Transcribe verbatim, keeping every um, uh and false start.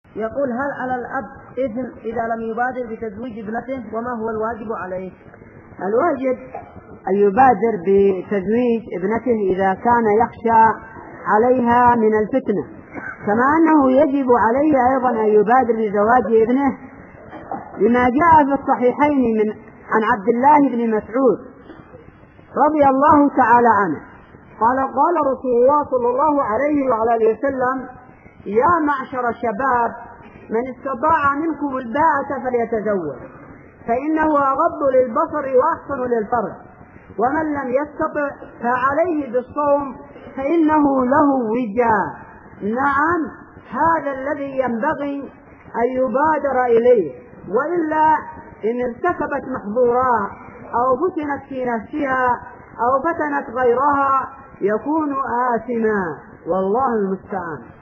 يقول: هل على الأب إثم إذا لم يبادر بتزويج ابنته؟ وما هو الواجب عليه؟ الواجب أن يبادر بتزويج ابنته إذا كان يخشى عليها من الفتنة، كما أنه يجب عليه أيضا أن يبادر بزواج ابنه لما جاء في الصحيحين من عن عبد الله بن مسعود رضي الله تعالى عنه قال: قال رسول الله صلى الله عليه وعلى وسلم: يا معشر الشباب، من استطاع منكم الباءة فليتزوج، فإنه أغض للبصر وأحسن للفرج، ومن لم يستطع فعليه بالصوم فإنه له وجاء. نعم، هذا الذي ينبغي أن يبادر إليه، وإلا إن ارتكبت محظورات أو فتنت في نفسها أو فتنت غيرها يكون آثما، والله المستعان.